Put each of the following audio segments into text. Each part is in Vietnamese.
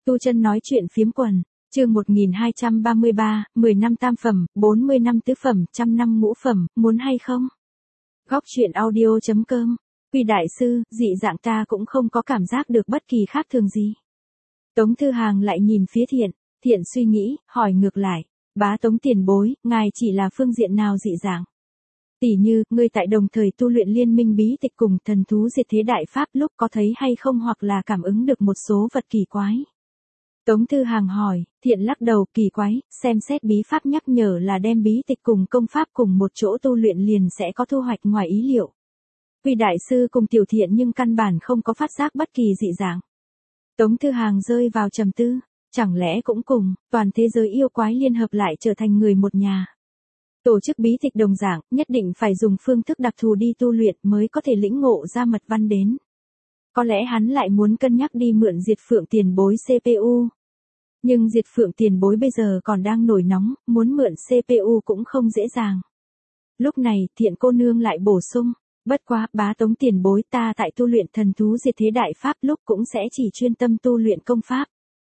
Tu Chân nói chuyện phiếm quần, chương 1233, 10 năm tam phẩm, 40 năm tứ phẩm, 100 năm ngũ phẩm, muốn hay không? Góc truyện audio.com. Quy đại sư, dị dạng ta cũng không có cảm giác được bất kỳ khác thường gì. Tống Thư Hàng lại nhìn phía Thiện, Thiện suy nghĩ, hỏi ngược lại, bá Tống tiền bối, ngài chỉ là phương diện nào dị dạng? Tỷ như, ngươi tại đồng thời tu luyện liên minh bí tịch cùng thần thú diệt thế đại pháp lúc có thấy hay không hoặc là cảm ứng được một số vật kỳ quái. Tống Thư Hàng hỏi, Thiện lắc đầu, kỳ quái, xem xét bí pháp nhắc nhở là đem bí tịch cùng công pháp cùng một chỗ tu luyện liền sẽ có thu hoạch ngoài ý liệu. Quy đại sư cùng Tiểu Thiện nhưng căn bản không có phát giác bất kỳ dị dạng. Tống Thư Hàng rơi vào trầm tư, chẳng lẽ cũng cùng toàn thế giới yêu quái liên hợp lại trở thành người một nhà. Tổ chức bí tịch đồng dạng, nhất định phải dùng phương thức đặc thù đi tu luyện mới có thể lĩnh ngộ ra mật văn đến. Có lẽ hắn lại muốn cân nhắc đi mượn Diệt Phượng tiền bối CPU. Nhưng Diệt Phượng tiền bối bây giờ còn đang nổi nóng, muốn mượn CPU cũng không dễ dàng. Lúc này, Thiện cô nương lại bổ sung, bất quá, bá Tống tiền bối ta tại tu luyện thần thú diệt thế đại pháp lúc cũng sẽ chỉ chuyên tâm tu luyện công pháp.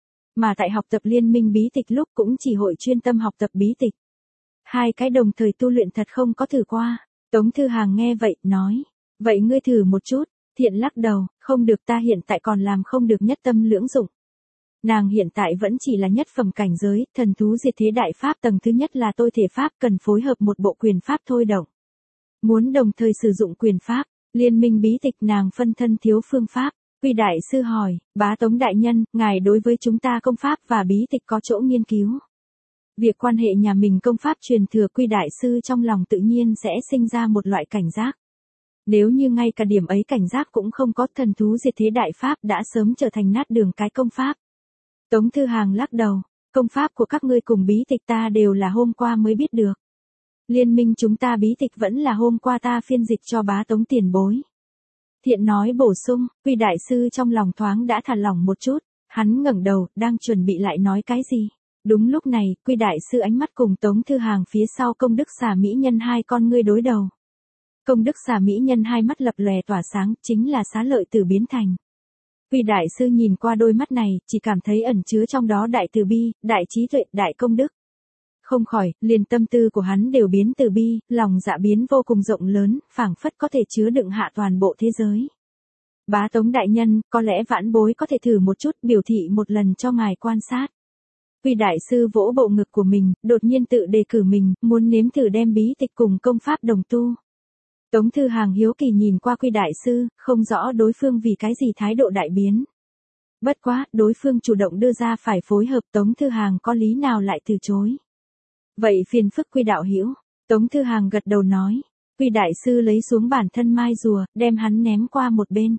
Mà tại học tập liên minh bí tịch lúc cũng chỉ hội chuyên tâm học tập bí tịch. Hai cái đồng thời tu luyện thật không có thử qua. Tống Thư Hàng nghe vậy, nói, vậy ngươi thử một chút. Thiện lắc đầu, không được, ta hiện tại còn làm không được nhất tâm lưỡng dụng. Nàng hiện tại vẫn chỉ là nhất phẩm cảnh giới, thần thú diệt thế đại pháp tầng thứ nhất là tôi thể pháp cần phối hợp một bộ quyền pháp thôi động. Muốn đồng thời sử dụng quyền pháp, liên minh bí tịch nàng phân thân thiếu phương pháp. Quy đại sư hỏi, bá Tống đại nhân, ngài đối với chúng ta công pháp và bí tịch có chỗ nghiên cứu. Việc quan hệ nhà mình công pháp truyền thừa, Quy đại sư trong lòng tự nhiên sẽ sinh ra một loại cảnh giác. Nếu như ngay cả điểm ấy cảnh giác cũng không có, thần thú diệt thế đại pháp đã sớm trở thành nát đường cái công pháp. Tống Thư Hàng lắc đầu, công pháp của các ngươi cùng bí tịch ta đều là hôm qua mới biết được. Liên minh chúng ta bí tịch vẫn là hôm qua ta phiên dịch cho bá Tống tiền bối. Thiện nói bổ sung, Quy đại sư trong lòng thoáng đã thả lỏng một chút, hắn ngẩng đầu, đang chuẩn bị lại nói cái gì. Đúng lúc này, Quy đại sư ánh mắt cùng Tống Thư Hàng phía sau Công Đức Xà Mỹ Nhân hai con ngươi đối đầu. Công Đức Xà Mỹ Nhân hai mắt lập lòe tỏa sáng, chính là Xá Lợi Tử biến thành. Quy đại sư nhìn qua đôi mắt này, chỉ cảm thấy ẩn chứa trong đó đại từ bi, đại trí tuệ, đại công đức. Không khỏi, liền tâm tư của hắn đều biến từ bi, lòng dạ biến vô cùng rộng lớn, phảng phất có thể chứa đựng hạ toàn bộ thế giới. Bá Tống đại nhân, có lẽ vãn bối có thể thử một chút, biểu thị một lần cho ngài quan sát. Quy đại sư vỗ bộ ngực của mình, đột nhiên tự đề cử mình, muốn nếm thử đem bí tịch cùng công pháp đồng tu. Tống Thư Hàng hiếu kỳ nhìn qua Quy đại sư, không rõ đối phương vì cái gì thái độ đại biến. Bất quá, đối phương chủ động đưa ra phải phối hợp, Tống Thư Hàng có lý nào lại từ chối. Vậy phiền phức Quy đạo hữu. Tống Thư Hàng gật đầu nói. Quy đại sư lấy xuống bản thân mai rùa, đem hắn ném qua một bên.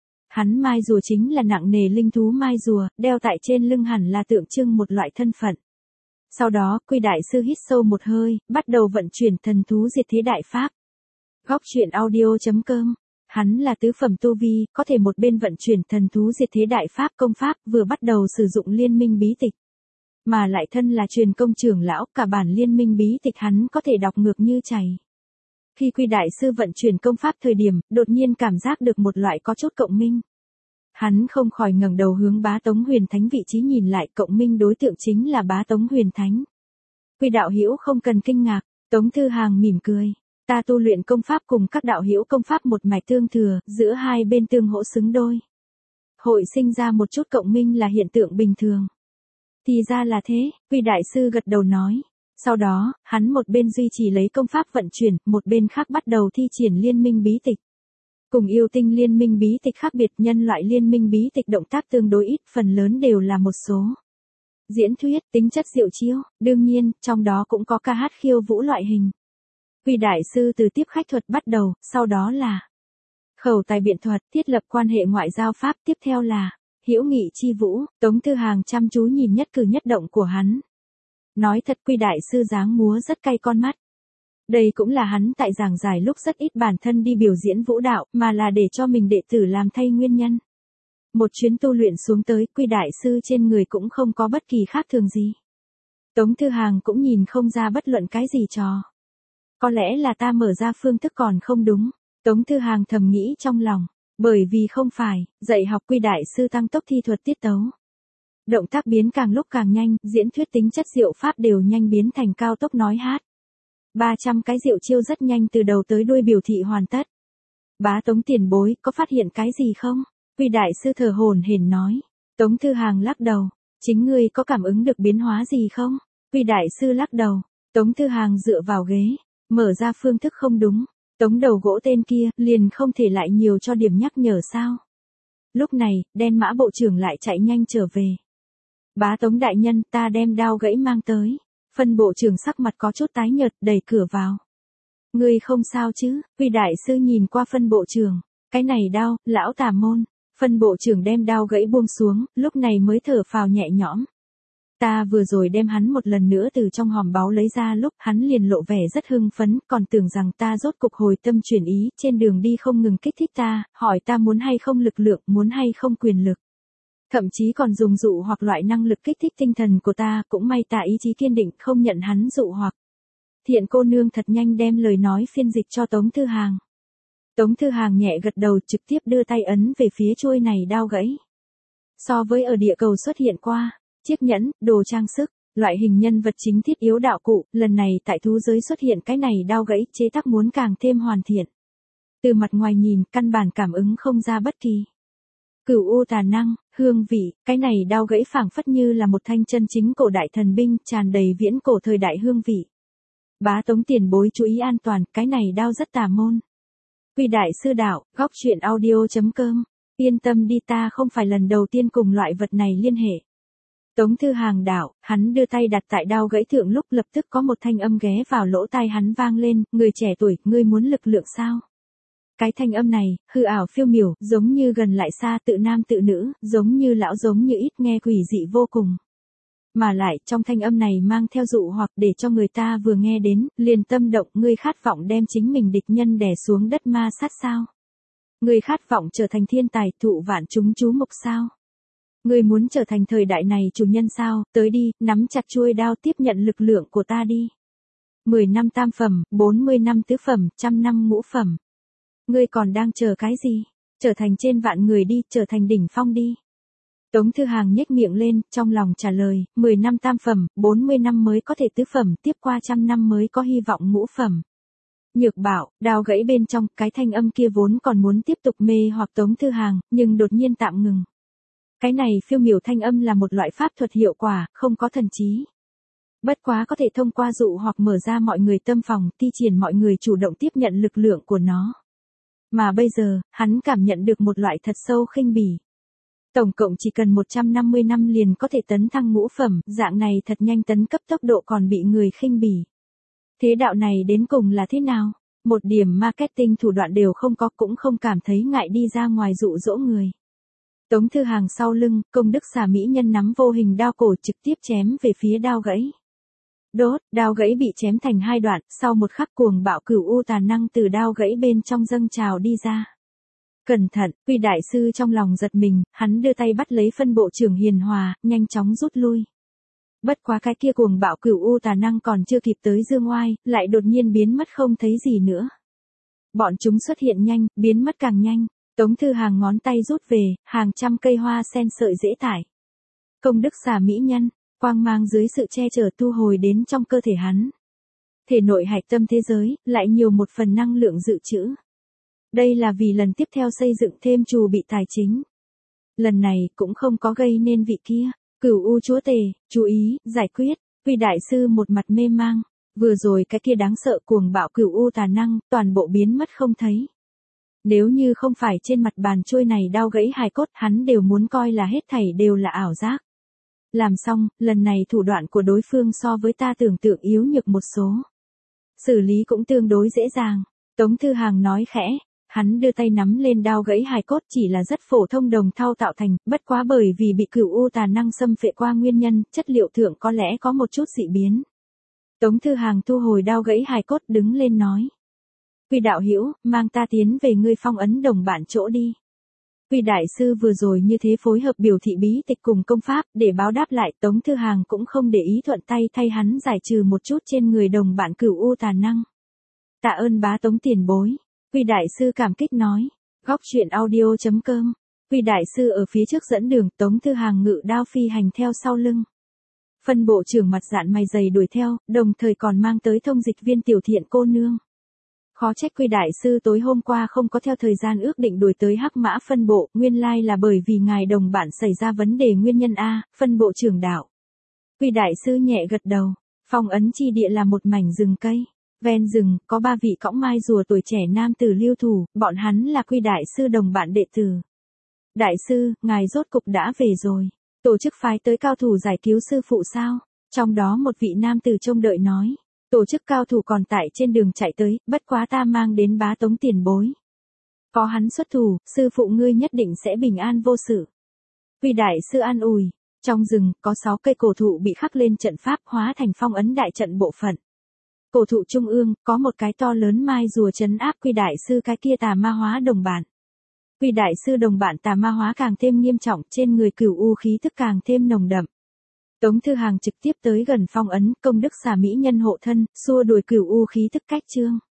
Hắn mai rùa chính là nặng nề linh thú mai rùa, đeo tại trên lưng hẳn là tượng trưng một loại thân phận. Sau đó, Quy đại sư hít sâu một hơi, bắt đầu vận chuyển thần thú diệt thế đại pháp. Góc truyện audio.com. Hắn là tứ phẩm tu vi, có thể một bên vận chuyển thần thú diệt thế đại pháp công pháp, vừa bắt đầu sử dụng liên minh bí tịch. Mà lại thân là truyền công trưởng lão, cả bản liên minh bí tịch hắn có thể đọc ngược như chảy. Khi Quy đại sư vận chuyển công pháp thời điểm, đột nhiên cảm giác được một loại có chút cộng minh. Hắn không khỏi ngẩng đầu hướng bá Tống Huyền Thánh vị trí nhìn lại, cộng minh đối tượng chính là bá Tống Huyền Thánh. Quy đạo hữu không cần kinh ngạc, Tống Thư Hàng mỉm cười. Ta tu luyện công pháp cùng các đạo hữu công pháp một mạch tương thừa, giữa hai bên tương hỗ xứng đôi. Hội sinh ra một chút cộng minh là hiện tượng bình thường. Thì ra là thế, Quy đại sư gật đầu nói. Sau đó, hắn một bên duy trì lấy công pháp vận chuyển, một bên khác bắt đầu thi triển liên minh bí tịch. Cùng yêu tinh liên minh bí tịch khác biệt, nhân loại liên minh bí tịch động tác tương đối ít, phần lớn đều là một số diễn thuyết, tính chất diệu chiêu, đương nhiên, trong đó cũng có ca hát khiêu vũ loại hình. Quy đại sư từ tiếp khách thuật bắt đầu, sau đó là khẩu tài biện thuật, thiết lập quan hệ ngoại giao pháp, tiếp theo là hữu nghị chi vũ. Tống Thư Hàng chăm chú nhìn nhất cử nhất động của hắn. Nói thật, Quy đại sư dáng múa rất cay con mắt. Đây cũng là hắn tại giảng giải lúc rất ít bản thân đi biểu diễn vũ đạo, mà là để cho mình đệ tử làm thay nguyên nhân. Một chuyến tu luyện xuống tới, Quy đại sư trên người cũng không có bất kỳ khác thường gì. Tống Thư Hàng cũng nhìn không ra bất luận cái gì trò. Có lẽ là ta mở ra phương thức còn không đúng. Tống Thư Hàng thầm nghĩ trong lòng. Bởi vì không phải, dạy học Quy đại sư tăng tốc thi thuật tiết tấu. Động tác biến càng lúc càng nhanh, diễn thuyết tính chất diệu pháp đều nhanh biến thành cao tốc nói hát. 300 cái diệu chiêu rất nhanh từ đầu tới đuôi biểu thị hoàn tất. Bá Tống tiền bối, có phát hiện cái gì không? Quy đại sư thở hổn hển nói. Tống Thư Hàng lắc đầu. Chính ngươi có cảm ứng được biến hóa gì không? Quy đại sư lắc đầu. Tống Thư Hàng dựa vào ghế, mở ra phương thức không đúng. Tống đầu gỗ tên kia, liền không thể lại nhiều cho điểm nhắc nhở sao? Lúc này, Đen Mã bộ trưởng lại chạy nhanh trở về. Bá Tống đại nhân, ta đem đao gãy mang tới. Phân bộ trưởng sắc mặt có chút tái nhợt, đẩy cửa vào. Ngươi không sao chứ? Quy đại sư nhìn qua phân bộ trưởng. Cái này đao, lão tà môn. Phân bộ trưởng đem đao gãy buông xuống, lúc này mới thở phào nhẹ nhõm. Ta vừa rồi đem hắn một lần nữa từ trong hòm báu lấy ra lúc hắn liền lộ vẻ rất hưng phấn, còn tưởng rằng ta rốt cục hồi tâm chuyển ý, trên đường đi không ngừng kích thích ta, hỏi ta muốn hay không lực lượng, muốn hay không quyền lực. Thậm chí còn dùng dụ hoặc loại năng lực kích thích tinh thần của ta, cũng may ta ý chí kiên định không nhận hắn dụ hoặc. Thiện cô nương thật nhanh đem lời nói phiên dịch cho Tống Thư Hàng. Tống Thư Hàng nhẹ gật đầu trực tiếp đưa tay ấn về phía chuôi này đao gãy. So với ở địa cầu xuất hiện qua, chiếc nhẫn, đồ trang sức, loại hình nhân vật chính thiết yếu đạo cụ, lần này tại thú giới xuất hiện cái này đao gãy chế tác muốn càng thêm hoàn thiện. Từ mặt ngoài nhìn, căn bản cảm ứng không ra bất kỳ cửu u tà năng, hương vị, cái này đao gãy phảng phất như là một thanh chân chính cổ đại thần binh, tràn đầy viễn cổ thời đại hương vị. Bá Tống tiền bối chú ý an toàn, cái này đao rất tà môn. Quy đại sư đạo, góc truyện audio.com. Yên tâm đi, ta không phải lần đầu tiên cùng loại vật này liên hệ. Tống Thư Hàng đạo, hắn đưa tay đặt tại đao gãy thượng lúc lập tức có một thanh âm ghé vào lỗ tai hắn vang lên, người trẻ tuổi, ngươi muốn lực lượng sao? Cái thanh âm này, hư ảo phiêu miểu, giống như gần lại xa, tự nam tự nữ, giống như lão giống như ít, nghe quỷ dị vô cùng. Mà lại, trong thanh âm này mang theo dụ hoặc để cho người ta vừa nghe đến, liền tâm động, ngươi khát vọng đem chính mình địch nhân đè xuống đất ma sát sao? Ngươi khát vọng trở thành thiên tài, thụ vạn chúng chú mục sao? Ngươi muốn trở thành thời đại này chủ nhân sao? Tới đi, nắm chặt chuôi đao tiếp nhận lực lượng của ta đi. 10 năm tam phẩm, 40 năm tứ phẩm, 100 năm ngũ phẩm. Ngươi còn đang chờ cái gì? Trở thành trên vạn người đi, trở thành đỉnh phong đi. Tống Thư Hàng nhếch miệng lên, trong lòng trả lời, 10 năm tam phẩm, 40 năm mới có thể tứ phẩm, tiếp qua 100 năm mới có hy vọng ngũ phẩm. Nhược bảo, đao gãy bên trong, cái thanh âm kia vốn còn muốn tiếp tục mê hoặc Tống Thư Hàng, nhưng đột nhiên tạm ngừng. Cái này phiêu miểu thanh âm là một loại pháp thuật hiệu quả, không có thần trí. Bất quá có thể thông qua dụ hoặc mở ra mọi người tâm phòng, thi triển mọi người chủ động tiếp nhận lực lượng của nó. Mà bây giờ, hắn cảm nhận được một loại thật sâu khinh bỉ. Tổng cộng chỉ cần 150 năm liền có thể tấn thăng ngũ phẩm, dạng này thật nhanh tấn cấp tốc độ còn bị người khinh bỉ. Thế đạo này đến cùng là thế nào? Một điểm marketing thủ đoạn đều không có, cũng không cảm thấy ngại đi ra ngoài dụ dỗ người. Tống Thư Hàng sau lưng, công đức xà mỹ nhân nắm vô hình đao cổ trực tiếp chém về phía đao gãy. Đốt, đao gãy bị chém thành hai đoạn, sau một khắc cuồng bạo cửu u tà năng từ đao gãy bên trong dâng trào đi ra. Cẩn thận, Quy đại sư trong lòng giật mình, hắn đưa tay bắt lấy phân bộ trưởng Hiền Hòa, nhanh chóng rút lui. Bất quá cái kia cuồng bạo cửu u tà năng còn chưa kịp tới dương oai, lại đột nhiên biến mất không thấy gì nữa. Bọn chúng xuất hiện nhanh, biến mất càng nhanh. Tống Thư Hàng ngón tay rút về, hàng trăm cây hoa sen sợi dễ tải. Công đức xà mỹ nhân, quang mang dưới sự che chở thu hồi đến trong cơ thể hắn. Thể nội hạch tâm thế giới, lại nhiều một phần năng lượng dự trữ. Đây là vì lần tiếp theo xây dựng thêm trù bị tài chính. Lần này cũng không có gây nên vị kia. Cửu u chúa tể, chú ý, giải quyết. Quy đại sư một mặt mê mang. Vừa rồi cái kia đáng sợ cuồng bạo cửu u tà năng, toàn bộ biến mất không thấy. Nếu như không phải trên mặt bàn chuôi này đao gãy hài cốt, hắn đều muốn coi là hết thảy đều là ảo giác. Làm xong, lần này thủ đoạn của đối phương so với ta tưởng tượng yếu nhược một số. Xử lý cũng tương đối dễ dàng. Tống Thư Hàng nói khẽ. Hắn đưa tay nắm lên đao gãy hài cốt chỉ là rất phổ thông đồng thau tạo thành, bất quá bởi vì bị cửu u tà năng xâm phệ qua nguyên nhân, chất liệu thượng có lẽ có một chút dị biến. Tống Thư Hàng thu hồi đao gãy hài cốt đứng lên nói. Quy đạo hữu, mang ta tiến về ngươi phong ấn đồng bản chỗ đi. Quy đại sư vừa rồi như thế phối hợp biểu thị bí tịch cùng công pháp, để báo đáp lại Tống Thư Hàng cũng không để ý thuận tay thay hắn giải trừ một chút trên người đồng bản cửu u tà năng. Tạ ơn bá Tống tiền bối. Quy đại sư cảm kích nói. Góc truyện audio.com Quy đại sư ở phía trước dẫn đường, Tống Thư Hàng ngự đao phi hành theo sau lưng. Phân bộ trưởng mặt dạn mày dày đuổi theo, đồng thời còn mang tới thông dịch viên Tiểu Thiện cô nương. Khó trách Quy đại sư tối hôm qua không có theo thời gian ước định đuổi tới Hắc Mã phân bộ, nguyên lai là bởi vì ngài đồng bạn xảy ra vấn đề nguyên nhân a, phân bộ trưởng đạo. Quy đại sư nhẹ gật đầu, phong ấn chi địa là một mảnh rừng cây. Ven rừng, có 3 vị cõng mai rùa tuổi trẻ nam tử lưu thủ, bọn hắn là Quy đại sư đồng bạn đệ tử. Đại sư, ngài rốt cục đã về rồi. Tổ chức phái tới cao thủ giải cứu sư phụ sao? Trong đó một vị nam tử trông đợi nói. Tổ chức cao thủ còn tại trên đường chạy tới, bất quá ta mang đến bá Tống tiền bối. Có hắn xuất thủ, sư phụ ngươi nhất định sẽ bình an vô sự. Quy đại sư an ủi. Trong rừng, có 6 cây cổ thụ bị khắc lên trận pháp hóa thành phong ấn đại trận bộ phận. Cổ thụ trung ương, có một cái to lớn mai rùa trấn áp Quy đại sư cái kia tà ma hóa đồng bạn. Quy đại sư đồng bạn tà ma hóa càng thêm nghiêm trọng, trên người cửu u khí tức càng thêm nồng đậm. Tống Thư Hàng trực tiếp tới gần phong ấn, công đức xà mỹ nhân hộ thân, xua đuổi cửu u khí tức cách trương.